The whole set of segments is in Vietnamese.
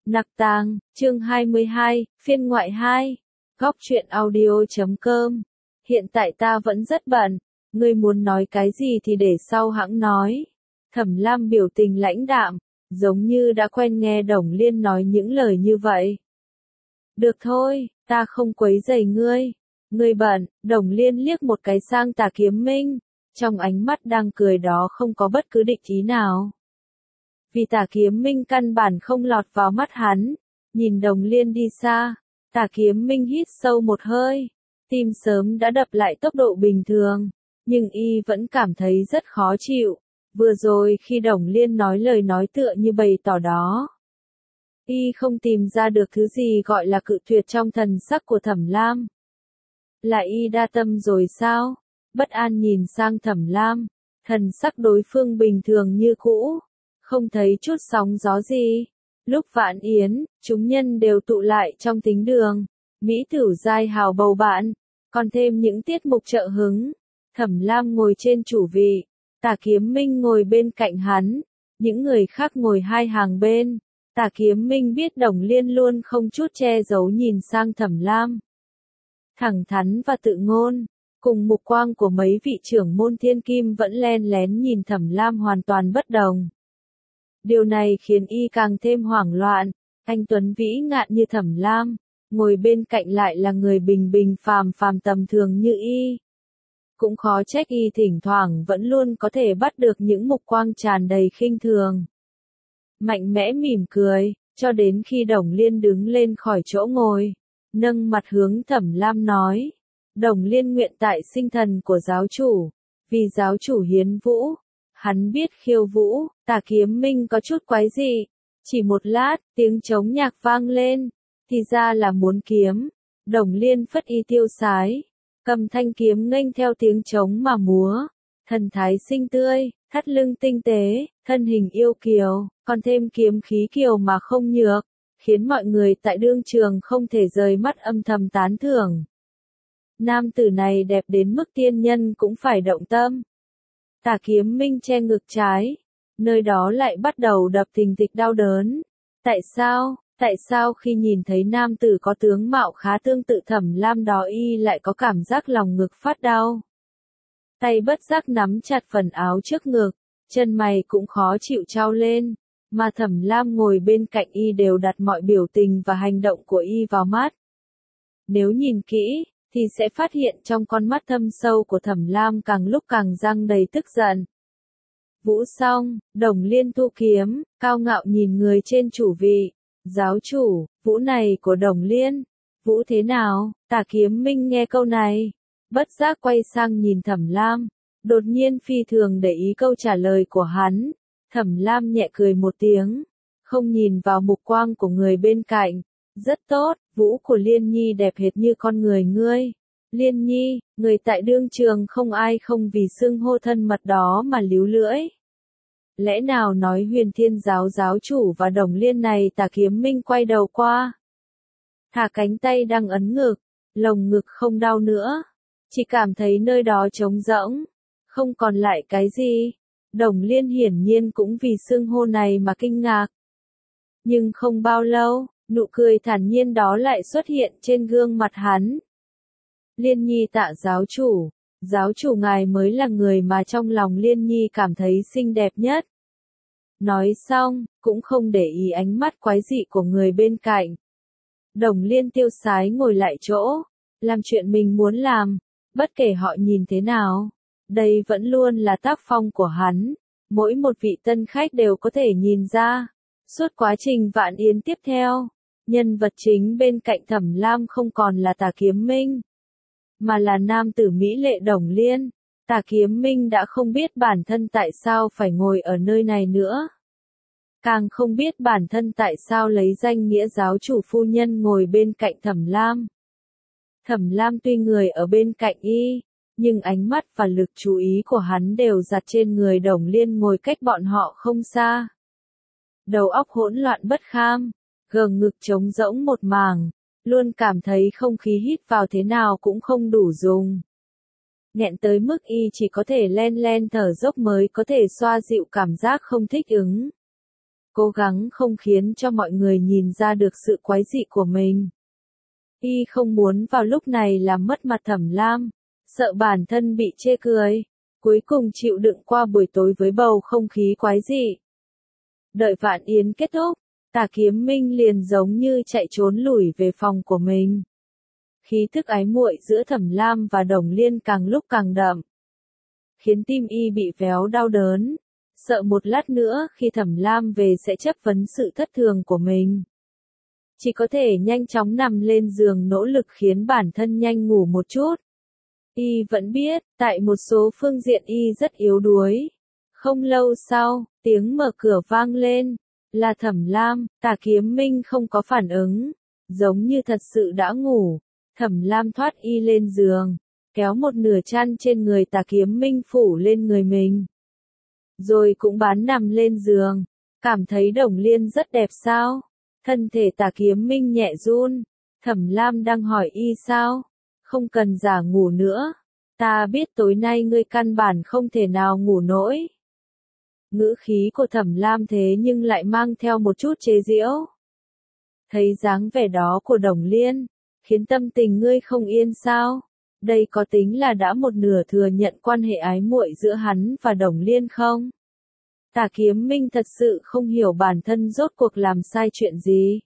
Nặc Tàng, chương 22, phiên ngoại 2. Góc truyện audio.com. Hiện tại ta vẫn rất bận, ngươi muốn nói cái gì thì để sau hẵng nói. Thẩm Lam biểu tình lãnh đạm, giống như đã quen nghe Đồng Liên nói những lời như vậy. Được thôi, ta không quấy rầy ngươi. Ngươi bận, Đồng Liên liếc một cái sang Tà Kiếm Minh, trong ánh mắt đang cười đó không có bất cứ địch ý nào. Vì Tà Kiếm Minh căn bản không lọt vào mắt hắn, nhìn Đồng Liên đi xa, Tà Kiếm Minh hít sâu một hơi, tim sớm đã đập lại tốc độ bình thường, nhưng y vẫn cảm thấy rất khó chịu, vừa rồi khi Đồng Liên nói lời nói tựa như bày tỏ đó. Y không tìm ra được thứ gì gọi là cự tuyệt trong thần sắc của Thẩm Lam. Là y đa tâm rồi sao? Bất an nhìn sang Thẩm Lam, thần sắc đối phương bình thường như cũ, không thấy chút sóng gió gì. Lúc Vạn Yến, chúng nhân đều tụ lại trong thính đường, mỹ tử giai hào bầu bạn, còn thêm những tiết mục trợ hứng. Thẩm Lam ngồi trên chủ vị, Tà Kiếm Minh ngồi bên cạnh hắn, những người khác ngồi hai hàng bên. Tà Kiếm Minh biết Đồng Liên luôn không chút che giấu nhìn sang Thẩm Lam. Thẳng thắn và tự ngôn, cùng mục quang của mấy vị trưởng môn thiên kim vẫn len lén nhìn Thẩm Lam hoàn toàn bất đồng. Điều này khiến y càng thêm hoảng loạn, anh tuấn vĩ ngạn như Thẩm Lam, ngồi bên cạnh lại là người bình bình phàm phàm tầm thường như y. Cũng khó trách y thỉnh thoảng vẫn luôn có thể bắt được những mục quang tràn đầy khinh thường. Mạnh mẽ mỉm cười, cho đến khi Đồng Liên đứng lên khỏi chỗ ngồi, nâng mặt hướng Thẩm Lam nói, Đồng Liên nguyện tại sinh thần của giáo chủ, vì giáo chủ hiến vũ, hắn biết khiêu vũ. Tà Kiếm Minh có chút quái dị, chỉ một lát, tiếng trống nhạc vang lên, thì ra là muốn kiếm. Đồng Liên phất y tiêu sái, cầm thanh kiếm nghênh theo tiếng trống mà múa, thần thái xinh tươi, thắt lưng tinh tế, thân hình yêu kiều, còn thêm kiếm khí kiều mà không nhược, khiến mọi người tại đương trường không thể rời mắt âm thầm tán thưởng. Nam tử này đẹp đến mức tiên nhân cũng phải động tâm. Tà Kiếm Minh che ngực trái, nơi đó lại bắt đầu đập thình thịch đau đớn. Tại sao khi nhìn thấy nam tử có tướng mạo khá tương tự Thẩm Lam đó y lại có cảm giác lòng ngực phát đau? Tay bất giác nắm chặt phần áo trước ngực, chân mày cũng khó chịu trao lên, mà Thẩm Lam ngồi bên cạnh y đều đặt mọi biểu tình và hành động của y vào mắt. Nếu nhìn kỹ, thì sẽ phát hiện trong con mắt thâm sâu của Thẩm Lam càng lúc càng giăng đầy tức giận. Vũ xong, Đồng Liên thu kiếm, cao ngạo nhìn người trên chủ vị. Giáo chủ, vũ này của Đồng Liên, vũ thế nào? Tà Kiếm Minh nghe câu này, bất giác quay sang nhìn Thẩm Lam, đột nhiên phi thường để ý câu trả lời của hắn. Thẩm Lam nhẹ cười một tiếng, không nhìn vào mục quang của người bên cạnh. Rất tốt, vũ của Liên Nhi đẹp hệt như con người ngươi. Liên Nhi, người tại đương trường không ai không vì xưng hô thân mật đó mà líu lưỡi. Lẽ nào nói Huyền Thiên giáo giáo chủ và Đồng Liên này? Tà Kiếm Minh quay đầu qua, thả cánh tay đang ấn ngực, lồng ngực không đau nữa, chỉ cảm thấy nơi đó trống rỗng, không còn lại cái gì. Đồng Liên hiển nhiên cũng vì xưng hô này mà kinh ngạc. Nhưng không bao lâu, nụ cười thản nhiên đó lại xuất hiện trên gương mặt hắn. Liên Nhi tạ giáo chủ ngài mới là người mà trong lòng Liên Nhi cảm thấy xinh đẹp nhất. Nói xong, cũng không để ý ánh mắt quái dị của người bên cạnh. Đồng Liên tiêu sái ngồi lại chỗ, làm chuyện mình muốn làm, bất kể họ nhìn thế nào. Đây vẫn luôn là tác phong của hắn, mỗi một vị tân khách đều có thể nhìn ra. Suốt quá trình Vạn Yến tiếp theo, nhân vật chính bên cạnh Thẩm Lam không còn là Tà Kiếm Minh, mà là nam tử mỹ lệ Đồng Liên. Tà Kiếm Minh đã không biết bản thân tại sao phải ngồi ở nơi này nữa. Càng không biết bản thân tại sao lấy danh nghĩa giáo chủ phu nhân ngồi bên cạnh Thẩm Lam. Thẩm Lam tuy người ở bên cạnh y, nhưng ánh mắt và lực chú ý của hắn đều dạt trên người Đồng Liên ngồi cách bọn họ không xa. Đầu óc hỗn loạn bất kham, gờ ngực trống rỗng một mảng, luôn cảm thấy không khí hít vào thế nào cũng không đủ dùng. Nghẹn tới mức y chỉ có thể len len thở dốc mới có thể xoa dịu cảm giác không thích ứng. cố gắng không khiến cho mọi người nhìn ra được sự quái dị của mình. Y không muốn vào lúc này làm mất mặt Thẩm Lam, sợ bản thân bị chê cười, cuối cùng chịu đựng qua buổi tối với bầu không khí quái dị. Đợi vạn yến kết thúc, Tà Kiếm Minh liền giống như chạy trốn lủi về phòng của mình. Khí thức ái muội giữa Thẩm Lam và Đồng Liên càng lúc càng đậm, khiến tim y bị véo đau đớn, sợ một lát nữa khi Thẩm Lam về sẽ chất vấn sự thất thường của mình. Chỉ có thể nhanh chóng nằm lên giường nỗ lực khiến bản thân nhanh ngủ một chút. Y vẫn biết, tại một số phương diện y rất yếu đuối. Không lâu sau, tiếng mở cửa vang lên, là Thẩm Lam. Tà Kiếm Minh không có phản ứng, giống như thật sự đã ngủ. Thẩm Lam thoát y lên giường, kéo một nửa chăn trên người Tà Kiếm Minh phủ lên người mình. Rồi cũng bán nằm lên giường, cảm thấy Đồng Liên rất đẹp sao? Thân thể Tà Kiếm Minh nhẹ run, Thẩm Lam đang hỏi y sao? Không cần giả ngủ nữa, ta biết tối nay ngươi căn bản không thể nào ngủ nổi. Ngữ khí của Thẩm Lam thế nhưng lại mang theo một chút chế giễu. Thấy dáng vẻ đó của Đồng Liên, khiến tâm tình ngươi không yên sao? Đây có tính là đã một nửa thừa nhận quan hệ ái muội giữa hắn và Đồng Liên không? Tà Kiếm Minh thật sự không hiểu bản thân rốt cuộc làm sai chuyện gì,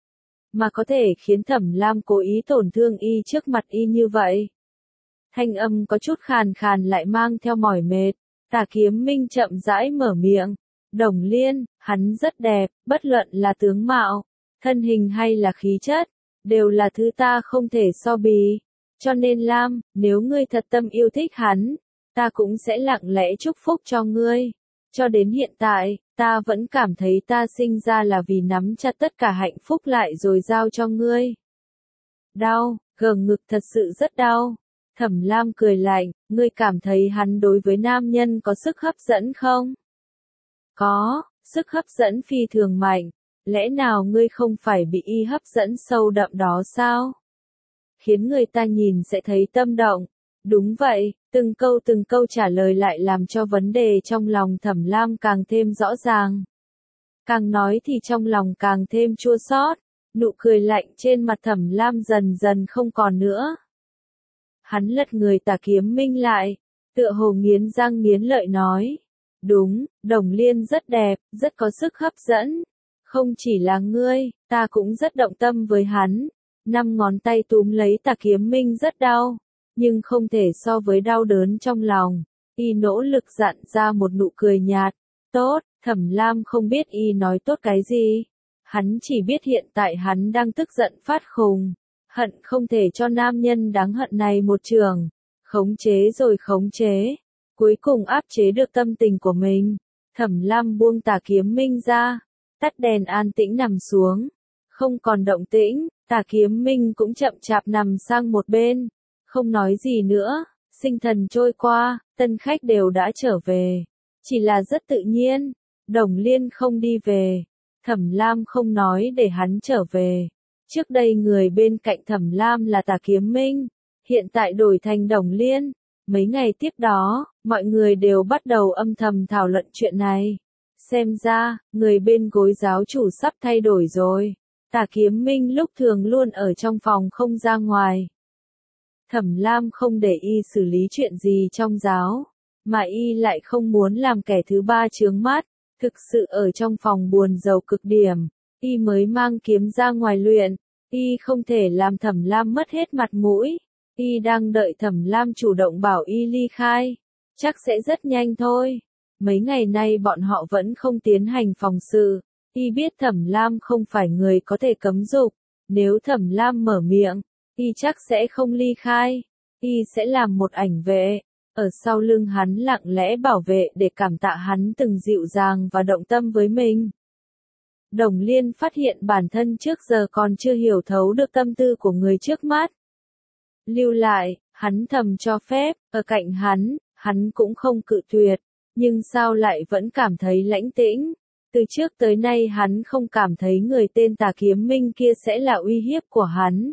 mà có thể khiến Thẩm Lam cố ý tổn thương y trước mặt y như vậy. Thanh âm có chút khàn khàn lại mang theo mỏi mệt. Tà Kiếm Minh chậm rãi mở miệng. Đồng Liên, hắn rất đẹp, bất luận là tướng mạo, thân hình hay là khí chất, đều là thứ ta không thể so bì. Cho nên Lam, nếu ngươi thật tâm yêu thích hắn, ta cũng sẽ lặng lẽ chúc phúc cho ngươi. Cho đến hiện tại, ta vẫn cảm thấy ta sinh ra là vì nắm chặt tất cả hạnh phúc lại rồi giao cho ngươi. Đau, gờ ngực thật sự rất đau. Thẩm Lam cười lạnh, ngươi cảm thấy hắn đối với nam nhân có sức hấp dẫn không? Có, sức hấp dẫn phi thường mạnh. Lẽ nào ngươi không phải bị y hấp dẫn sâu đậm đó sao? Khiến người ta nhìn sẽ thấy tâm động. Đúng vậy, từng câu trả lời lại làm cho vấn đề trong lòng Thẩm Lam càng thêm rõ ràng. Càng nói thì trong lòng càng thêm chua xót, nụ cười lạnh trên mặt Thẩm Lam dần dần không còn nữa. Hắn lật người Tà Kiếm Minh lại, tựa hồ nghiến răng nghiến lợi nói. Đúng, Đồng Liên rất đẹp, rất có sức hấp dẫn. Không chỉ là ngươi, ta cũng rất động tâm với hắn. 5 ngón tay túm lấy Tà Kiếm Minh rất đau, nhưng không thể so với đau đớn trong lòng. Y nỗ lực dặn ra một nụ cười nhạt. Tốt, Thẩm Lam không biết y nói tốt cái gì. Hắn chỉ biết hiện tại hắn đang tức giận phát khùng. Hận không thể cho nam nhân đáng hận này một trường. Khống chế rồi khống chế. Cuối cùng áp chế được tâm tình của mình. Thẩm Lam buông Tà Kiếm Minh ra. Tắt đèn an tĩnh nằm xuống. Không còn động tĩnh. Tà Kiếm Minh cũng chậm chạp nằm sang một bên. Không nói gì nữa. Sinh thần trôi qua. Tân khách đều đã trở về. Chỉ là rất tự nhiên. Đồng Liên không đi về. Thẩm Lam không nói để hắn trở về. Trước đây người bên cạnh Thẩm Lam là Tà Kiếm Minh, hiện tại đổi thành Đồng Liên. Mấy ngày tiếp đó, mọi người đều bắt đầu âm thầm thảo luận chuyện này. Xem ra, người bên gối giáo chủ sắp thay đổi rồi. Tà Kiếm Minh lúc thường luôn ở trong phòng không ra ngoài. Thẩm Lam không để y xử lý chuyện gì trong giáo, mà y lại không muốn làm kẻ thứ ba chướng mắt. Thực sự ở trong phòng buồn rầu cực điểm. Y mới mang kiếm ra ngoài luyện, y không thể làm Thẩm Lam mất hết mặt mũi. Y đang đợi Thẩm Lam chủ động bảo y ly khai. Chắc sẽ rất nhanh thôi. Mấy ngày nay bọn họ vẫn không tiến hành phòng sự. Y biết Thẩm Lam không phải người có thể cấm dục. Nếu Thẩm Lam mở miệng, y chắc sẽ không ly khai. Y sẽ làm một ảnh vệ. Ở sau lưng hắn lặng lẽ bảo vệ để cảm tạ hắn từng dịu dàng và động tâm với mình. Đồng Liên phát hiện bản thân trước giờ còn chưa hiểu thấu được tâm tư của người trước mắt. Lưu lại, hắn thầm cho phép, ở cạnh hắn cũng không cự tuyệt, nhưng sao lại vẫn cảm thấy lãnh tĩnh. Từ trước tới nay hắn không cảm thấy người tên Tà Kiếm Minh kia sẽ là uy hiếp của hắn.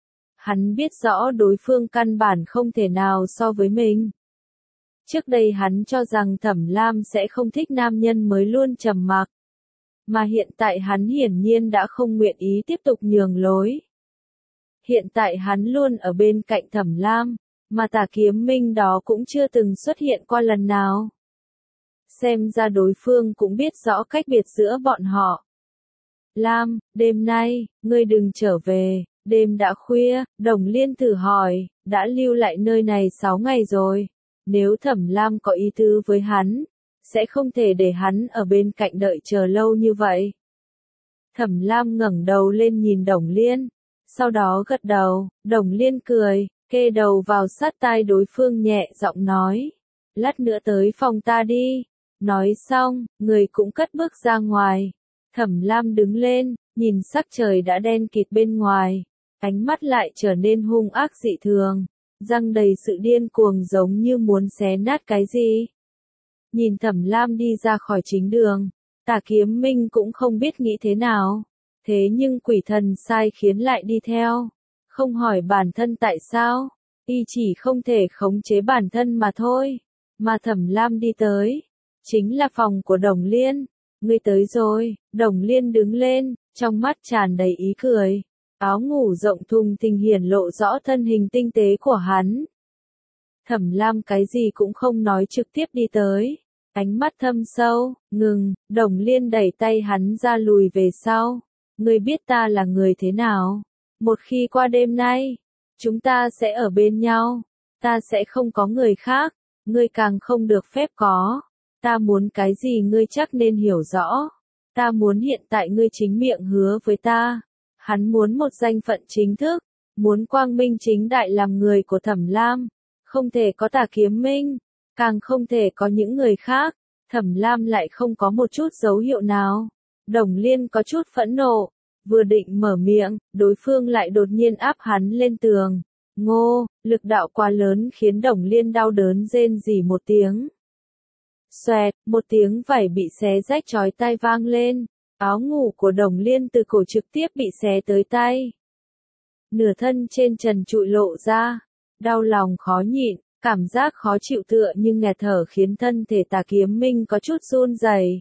Hắn biết rõ đối phương căn bản không thể nào so với mình. Trước đây hắn cho rằng Thẩm Lam sẽ không thích nam nhân mới luôn trầm mặc. Mà hiện tại hắn hiển nhiên đã không nguyện ý tiếp tục nhường lối. Hiện tại hắn luôn ở bên cạnh Thẩm Lam, mà Tà Kiếm Minh đó cũng chưa từng xuất hiện qua lần nào. Xem ra đối phương cũng biết rõ cách biệt giữa bọn họ. Lam, đêm nay, ngươi đừng trở về, đêm đã khuya, Đồng Liên thử hỏi, đã lưu lại nơi này 6 ngày rồi. Nếu Thẩm Lam có ý tứ với hắn, sẽ không thể để hắn ở bên cạnh đợi chờ lâu như vậy. Thẩm Lam ngẩng đầu lên nhìn Đồng Liên, sau đó gật đầu, Đồng Liên cười, kê đầu vào sát tai đối phương nhẹ giọng nói, lát nữa tới phòng ta đi. Nói xong, người cũng cất bước ra ngoài. Thẩm Lam đứng lên, nhìn sắc trời đã đen kịt bên ngoài, ánh mắt lại trở nên hung ác dị thường, răng đầy sự điên cuồng giống như muốn xé nát cái gì. Nhìn Thẩm Lam đi ra khỏi chính đường, Tà Kiếm Minh cũng không biết nghĩ thế nào, thế nhưng quỷ thần sai khiến lại đi theo, không hỏi bản thân tại sao, y chỉ không thể khống chế bản thân mà thôi, mà Thẩm Lam đi tới, chính là phòng của Đồng Liên. Ngươi tới rồi, Đồng Liên đứng lên, trong mắt tràn đầy ý cười. Áo ngủ rộng thùng thình hiển lộ rõ thân hình tinh tế của hắn. Thẩm Lam cái gì cũng không nói trực tiếp đi tới. Ánh mắt thâm sâu, ngừng, Đồng Liên đẩy tay hắn ra lùi về sau. Ngươi biết ta là người thế nào? Một khi qua đêm nay, chúng ta sẽ ở bên nhau. Ta sẽ không có người khác, ngươi càng không được phép có. Ta muốn cái gì ngươi chắc nên hiểu rõ. Ta muốn hiện tại ngươi chính miệng hứa với ta. Hắn muốn một danh phận chính thức, muốn quang minh chính đại làm người của Thẩm Lam. Không thể có Tà Kiếm Minh, càng không thể có những người khác. Thẩm Lam lại không có một chút dấu hiệu nào. Đồng Liên có chút phẫn nộ, vừa định mở miệng, đối phương lại đột nhiên áp hắn lên tường. Ngô, lực đạo quá lớn khiến Đồng Liên đau đớn rên rỉ một tiếng. Xoẹt, một tiếng vải bị xé rách chói tai vang lên, áo ngủ của Đồng Liên từ cổ trực tiếp bị xé tới tay. Nửa thân trên trần trụi lộ ra, đau lòng khó nhịn, cảm giác khó chịu tựa như nghẹt thở khiến thân thể Tà Kiếm Minh có chút run rẩy.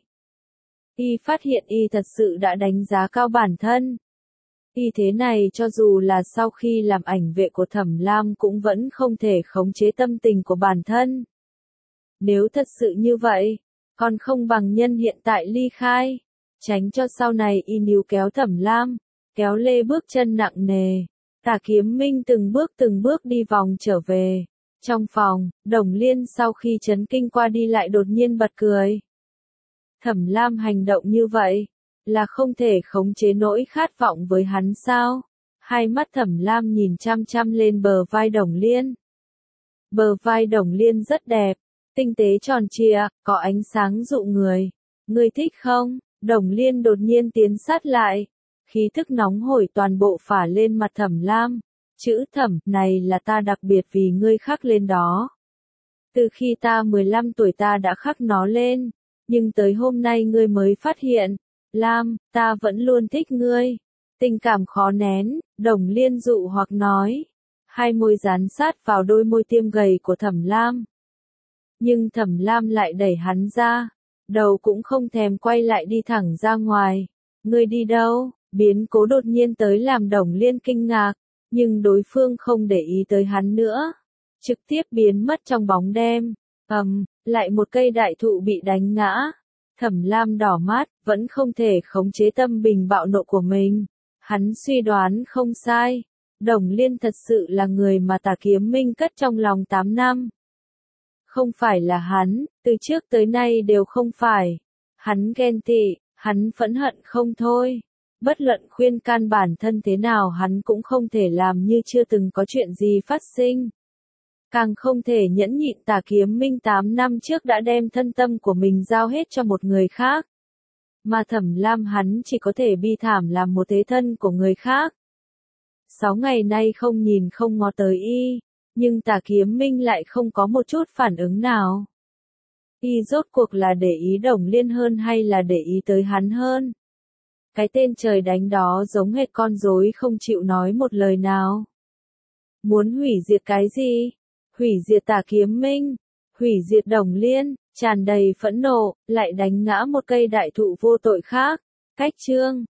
Y phát hiện y thật sự đã đánh giá cao bản thân. Y thế này cho dù là sau khi làm ảnh vệ của Thẩm Lam cũng vẫn không thể khống chế tâm tình của bản thân. Nếu thật sự như vậy, còn không bằng nhân hiện tại ly khai, tránh cho sau này y níu kéo Thẩm Lam, kéo lê bước chân nặng nề. Tà Kiếm Minh từng bước đi vòng trở về. Trong phòng, Đồng Liên sau khi chấn kinh qua đi lại đột nhiên bật cười. Thẩm Lam hành động như vậy, là không thể khống chế nỗi khát vọng với hắn sao? Hai mắt Thẩm Lam nhìn chăm chăm lên bờ vai Đồng Liên. Bờ vai Đồng Liên rất đẹp, tinh tế tròn trịa, có ánh sáng dụ người. Ngươi thích không? Đồng Liên đột nhiên tiến sát lại, khí thức nóng hổi toàn bộ phả lên mặt Thẩm Lam. Chữ Thẩm này là ta đặc biệt vì ngươi khắc lên đó. Từ khi ta 15 tuổi ta đã khắc nó lên, nhưng tới hôm nay ngươi mới phát hiện. Lam, ta vẫn luôn thích ngươi. Tình cảm khó nén, Đồng Liên dụ hoặc nói. Hai môi dán sát vào đôi môi tiêm gầy của Thẩm Lam. Nhưng Thẩm Lam lại đẩy hắn ra, đầu cũng không thèm quay lại đi thẳng ra ngoài. Ngươi đi đâu? Biến cố đột nhiên tới làm Đồng Liên kinh ngạc, nhưng đối phương không để ý tới hắn nữa. Trực tiếp biến mất trong bóng đêm. Lại một cây đại thụ bị đánh ngã. Thẩm Lam đỏ mắt, vẫn không thể khống chế tâm bình bạo nộ của mình. Hắn suy đoán không sai. Đồng Liên thật sự là người mà Tà Kiếm Minh cất trong lòng 8 năm. Không phải là hắn, từ trước tới nay đều không phải. Hắn ghen tị, hắn phẫn hận không thôi. Bất luận khuyên can bản thân thế nào hắn cũng không thể làm như chưa từng có chuyện gì phát sinh. Càng không thể nhẫn nhịn Tà Kiếm Minh 8 năm trước đã đem thân tâm của mình giao hết cho một người khác. Mà Thẩm Lam hắn chỉ có thể bi thảm làm một thế thân của người khác. 6 ngày nay không nhìn không ngó tới y, nhưng Tà Kiếm Minh lại không có một chút phản ứng nào. Y rốt cuộc là để ý Đồng Liên hơn hay là để ý tới hắn hơn? Cái tên trời đánh đó giống hệt con rối không chịu nói một lời nào. Muốn hủy diệt cái gì? Hủy diệt Tà Kiếm Minh, hủy diệt Đồng Liên, tràn đầy phẫn nộ, lại đánh ngã một cây đại thụ vô tội khác. Cách chương